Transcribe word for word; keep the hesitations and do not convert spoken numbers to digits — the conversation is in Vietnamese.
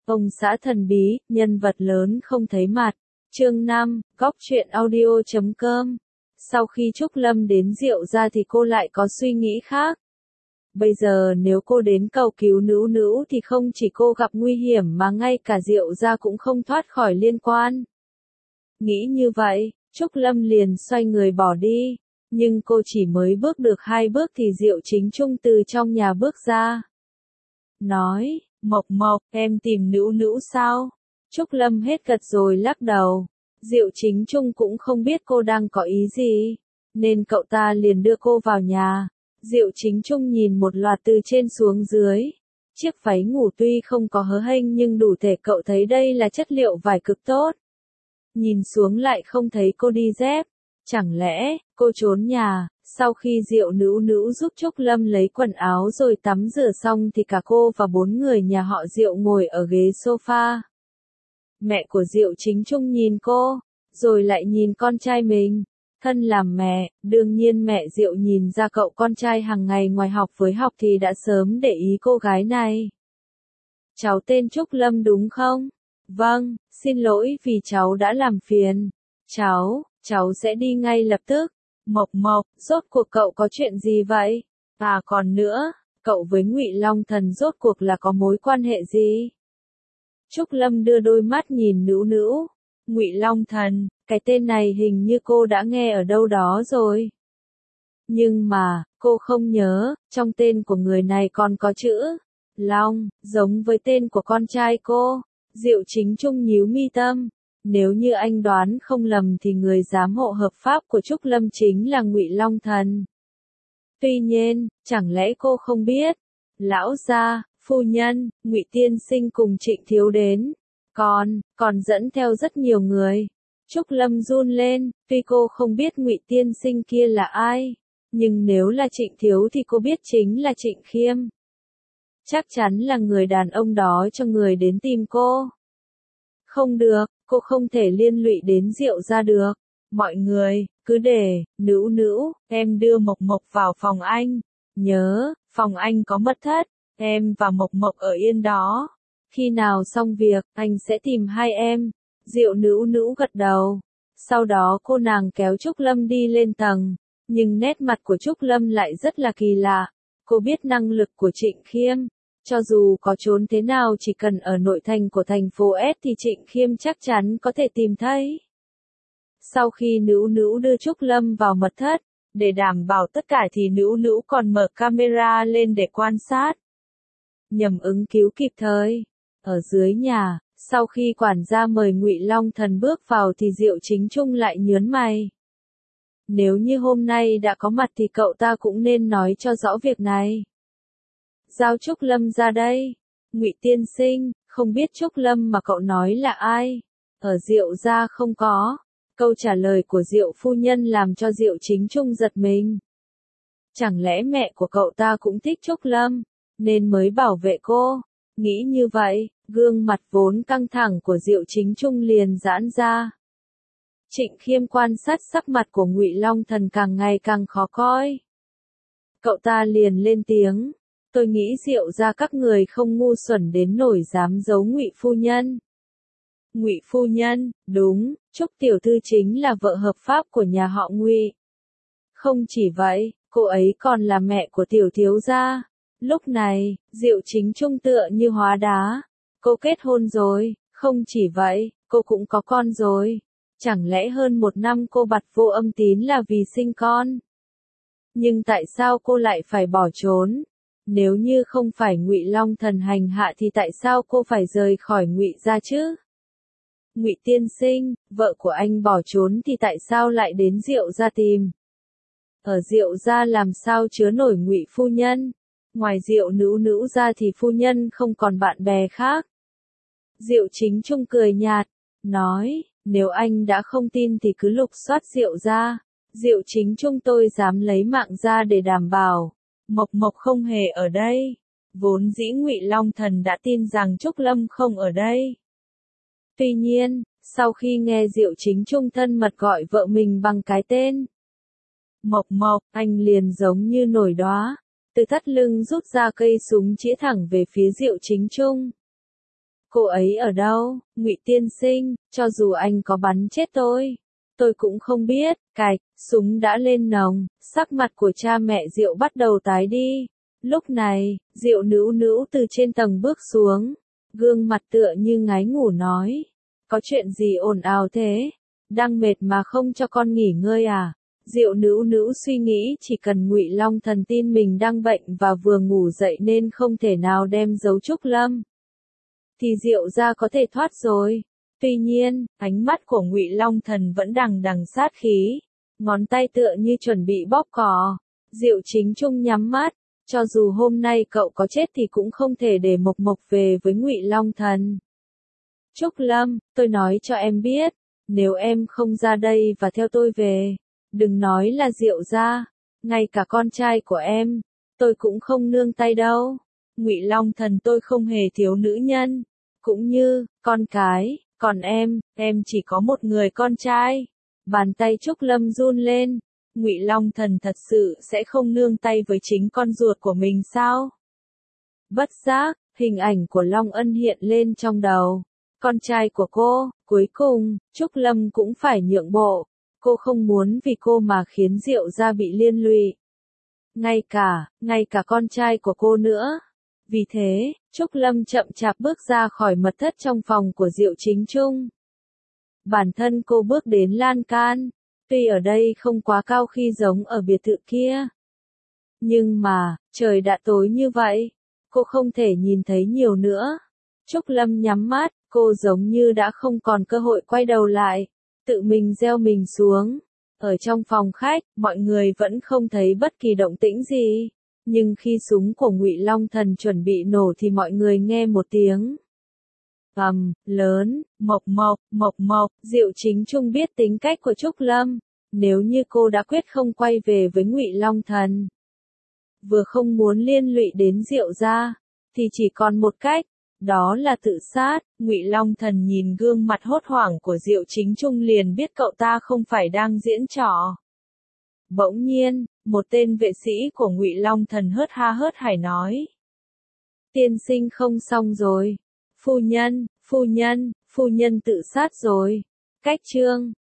Ông xã thần bí, nhân vật lớn không thấy mặt. Chương năm, góc truyện audio chấm com. Sau khi Trúc Lâm đến Diệu gia thì cô lại có suy nghĩ khác. Bây giờ nếu cô đến cầu cứu Nữu Nữu thì không chỉ cô gặp nguy hiểm mà ngay cả Diệu gia cũng không thoát khỏi liên quan. Nghĩ như vậy, Trúc Lâm liền xoay người bỏ đi. Nhưng cô chỉ mới bước được hai bước thì Diệu Chính Trung từ trong nhà bước ra. Nói, Mộc Mộc, em tìm Nữu Nữu sao? Trúc Lâm hết gật rồi lắc đầu. Diệu Chính Trung cũng không biết cô đang có ý gì, nên cậu ta liền đưa cô vào nhà. Diệu Chính Trung nhìn một loạt từ trên xuống dưới. Chiếc váy ngủ tuy không có hớ hênh nhưng đủ thể cậu thấy đây là chất liệu vải cực tốt. Nhìn xuống lại không thấy cô đi dép. Chẳng lẽ, cô trốn nhà? Sau khi Diệu Nữu Nữu giúp Trúc Lâm lấy quần áo rồi tắm rửa xong thì cả cô và bốn người nhà họ Diệu ngồi ở ghế sofa. Mẹ của Diệu Chính Trung nhìn cô, rồi lại nhìn con trai mình. Thân làm mẹ, đương nhiên mẹ Diệu nhìn ra cậu con trai hàng ngày ngoài học với học thì đã sớm để ý cô gái này. Cháu tên Trúc Lâm đúng không? Vâng, xin lỗi vì cháu đã làm phiền. Cháu, cháu sẽ đi ngay lập tức. Mộc Mộc, rốt cuộc cậu có chuyện gì vậy? À còn nữa, cậu với Ngụy Long Thần rốt cuộc là có mối quan hệ gì? Trúc Lâm đưa đôi mắt nhìn Nữu Nữu. Ngụy Long Thần, cái tên này hình như cô đã nghe ở đâu đó rồi. Nhưng mà, cô không nhớ, trong tên của người này còn có chữ Long, giống với tên của con trai cô. Diệu Chính Trung nhíu mi tâm. Nếu như anh đoán không lầm thì người giám hộ hợp pháp của Trúc Lâm chính là Ngụy Long Thần. Tuy nhiên, chẳng lẽ cô không biết? Lão gia, phu nhân, Ngụy tiên sinh cùng Trịnh thiếu đến. Còn, còn dẫn theo rất nhiều người. Trúc Lâm run lên, tuy cô không biết Ngụy tiên sinh kia là ai, nhưng nếu là Trịnh thiếu thì cô biết chính là Trịnh Khiêm. Chắc chắn là người đàn ông đó cho người đến tìm cô. Không được, cô không thể liên lụy đến Diệu gia được. Mọi người, cứ để, Nữu Nữu, em đưa Mộc Mộc vào phòng anh. Nhớ, phòng anh có mật thất, em và Mộc Mộc ở yên đó. Khi nào xong việc, anh sẽ tìm hai em. Diệu Nữu Nữu gật đầu. Sau đó cô nàng kéo Trúc Lâm đi lên tầng. Nhưng nét mặt của Trúc Lâm lại rất là kỳ lạ. Cô biết năng lực của Trịnh Khiêm. Cho dù có trốn thế nào chỉ cần ở nội thành của thành phố S thì Trịnh Khiêm chắc chắn có thể tìm thấy. Sau khi Nữu Nữu đưa Trúc Lâm vào mật thất, để đảm bảo tất cả thì Nữu Nữu còn mở camera lên để quan sát. Nhằm ứng cứu kịp thời. Ở dưới nhà, sau khi quản gia mời Ngụy Long Thần bước vào thì Diệu Chính Trung lại nhớn mày. Nếu như hôm nay đã có mặt thì cậu ta cũng nên nói cho rõ việc này. Giao Trúc Lâm ra đây. Ngụy tiên sinh, không biết Trúc Lâm mà cậu nói là ai? Ở Diệu gia không có. Câu trả lời của Diệu phu nhân làm cho Diệu Chính Trung giật mình. Chẳng lẽ mẹ của cậu ta cũng thích Trúc Lâm, nên mới bảo vệ cô? Nghĩ như vậy, gương mặt vốn căng thẳng của Diệu Chính Trung liền giãn ra. Trịnh Khiêm quan sát sắc mặt của Ngụy Long Thần càng ngày càng khó coi. Cậu ta liền lên tiếng. Tôi nghĩ Diệu gia các người không ngu xuẩn đến nổi dám giấu Ngụy phu nhân. Ngụy phu nhân, đúng, Trúc tiểu thư chính là vợ hợp pháp của nhà họ Ngụy. Không chỉ vậy, cô ấy còn là mẹ của tiểu thiếu gia. Lúc này, Diệu Chính Trung tựa như hóa đá. Cô kết hôn rồi, không chỉ vậy, cô cũng có con rồi. Chẳng lẽ hơn một năm cô bặt vô âm tín là vì sinh con? Nhưng tại sao cô lại phải bỏ trốn? Nếu như không phải Ngụy Long Thần hành hạ thì tại sao cô phải rời khỏi Ngụy gia chứ? Ngụy tiên sinh, vợ của anh bỏ trốn thì tại sao lại đến Diệu gia tìm? Ở Diệu gia làm sao chứa nổi Ngụy phu nhân? Ngoài Diệu Nữu Nữu ra thì phu nhân không còn bạn bè khác. Diệu Chính Trung cười nhạt, nói, nếu anh đã không tin thì cứ lục soát Diệu gia. Diệu Chính Trung tôi dám lấy mạng ra để đảm bảo. Mộc Mộc không hề ở đây. Vốn dĩ Ngụy Long Thần đã tin rằng Trúc Lâm không ở đây. Tuy nhiên, sau khi nghe Diệu Chính Trung thân mật gọi vợ mình bằng cái tên Mộc Mộc, anh liền giống như nổi đóa, từ thắt lưng rút ra cây súng chĩa thẳng về phía Diệu Chính Trung. Cô ấy ở đâu, Ngụy tiên sinh, cho dù anh có bắn chết tôi, tôi cũng không biết. Cạch, súng đã lên nòng, sắc mặt của cha mẹ Diệu bắt đầu tái đi. Lúc này, Diệu nữu nữu từ trên tầng bước xuống, gương mặt tựa như ngái ngủ nói. Có chuyện gì ồn ào thế? Đang mệt mà không cho con nghỉ ngơi à? Diệu nữu nữu suy nghĩ chỉ cần Ngụy Long Thần tin mình đang bệnh và vừa ngủ dậy nên không thể nào đem giấu Trúc Lâm, thì Diệu gia có thể thoát rồi. Tuy nhiên, ánh mắt của Ngụy Long Thần vẫn đằng đằng sát khí, ngón tay tựa như chuẩn bị bóp cò. Diệu Chính Trung nhắm mắt, cho dù hôm nay cậu có chết thì cũng không thể để Mộc Mộc về với Ngụy Long Thần. Trúc Lâm, tôi nói cho em biết, nếu em không ra đây và theo tôi về, đừng nói là Diệu gia, ngay cả con trai của em, tôi cũng không nương tay đâu. Ngụy Long Thần, tôi không hề thiếu nữ nhân, cũng như con cái, còn em, em chỉ có một người con trai. Bàn tay Trúc Lâm run lên. Ngụy Long Thần thật sự sẽ không nương tay với chính con ruột của mình sao? Bất giác, hình ảnh của Long Ân hiện lên trong đầu. Con trai của cô, cuối cùng, Trúc Lâm cũng phải nhượng bộ. Cô không muốn vì cô mà khiến Diệu gia bị liên lụy. Ngay cả, ngay cả con trai của cô nữa. Vì thế, Trúc Lâm chậm chạp bước ra khỏi mật thất trong phòng của Diệu Chính Trung. Bản thân cô bước đến lan can, tuy ở đây không quá cao khi giống ở biệt thự kia. Nhưng mà, trời đã tối như vậy, cô không thể nhìn thấy nhiều nữa. Trúc Lâm nhắm mắt, cô giống như đã không còn cơ hội quay đầu lại, tự mình gieo mình xuống. Ở trong phòng khách, mọi người vẫn không thấy bất kỳ động tĩnh gì. Nhưng khi súng của Ngụy Long Thần chuẩn bị nổ thì mọi người nghe một tiếng ầm lớn. Mộc Mộc, Mộc Mộc. Diệu Chính Trung biết tính cách của Trúc Lâm, nếu như cô đã quyết không quay về với Ngụy Long Thần, vừa không muốn liên lụy đến Diệu gia, thì chỉ còn một cách, đó là tự sát. Ngụy Long Thần nhìn gương mặt hốt hoảng của Diệu Chính Trung liền biết cậu ta không phải đang diễn trò. Bỗng nhiên, một tên vệ sĩ của Ngụy Long Thần hớt ha hớt hải nói. Tiên sinh không xong rồi. Phu nhân, phu nhân, phu nhân tự sát rồi. Cách chương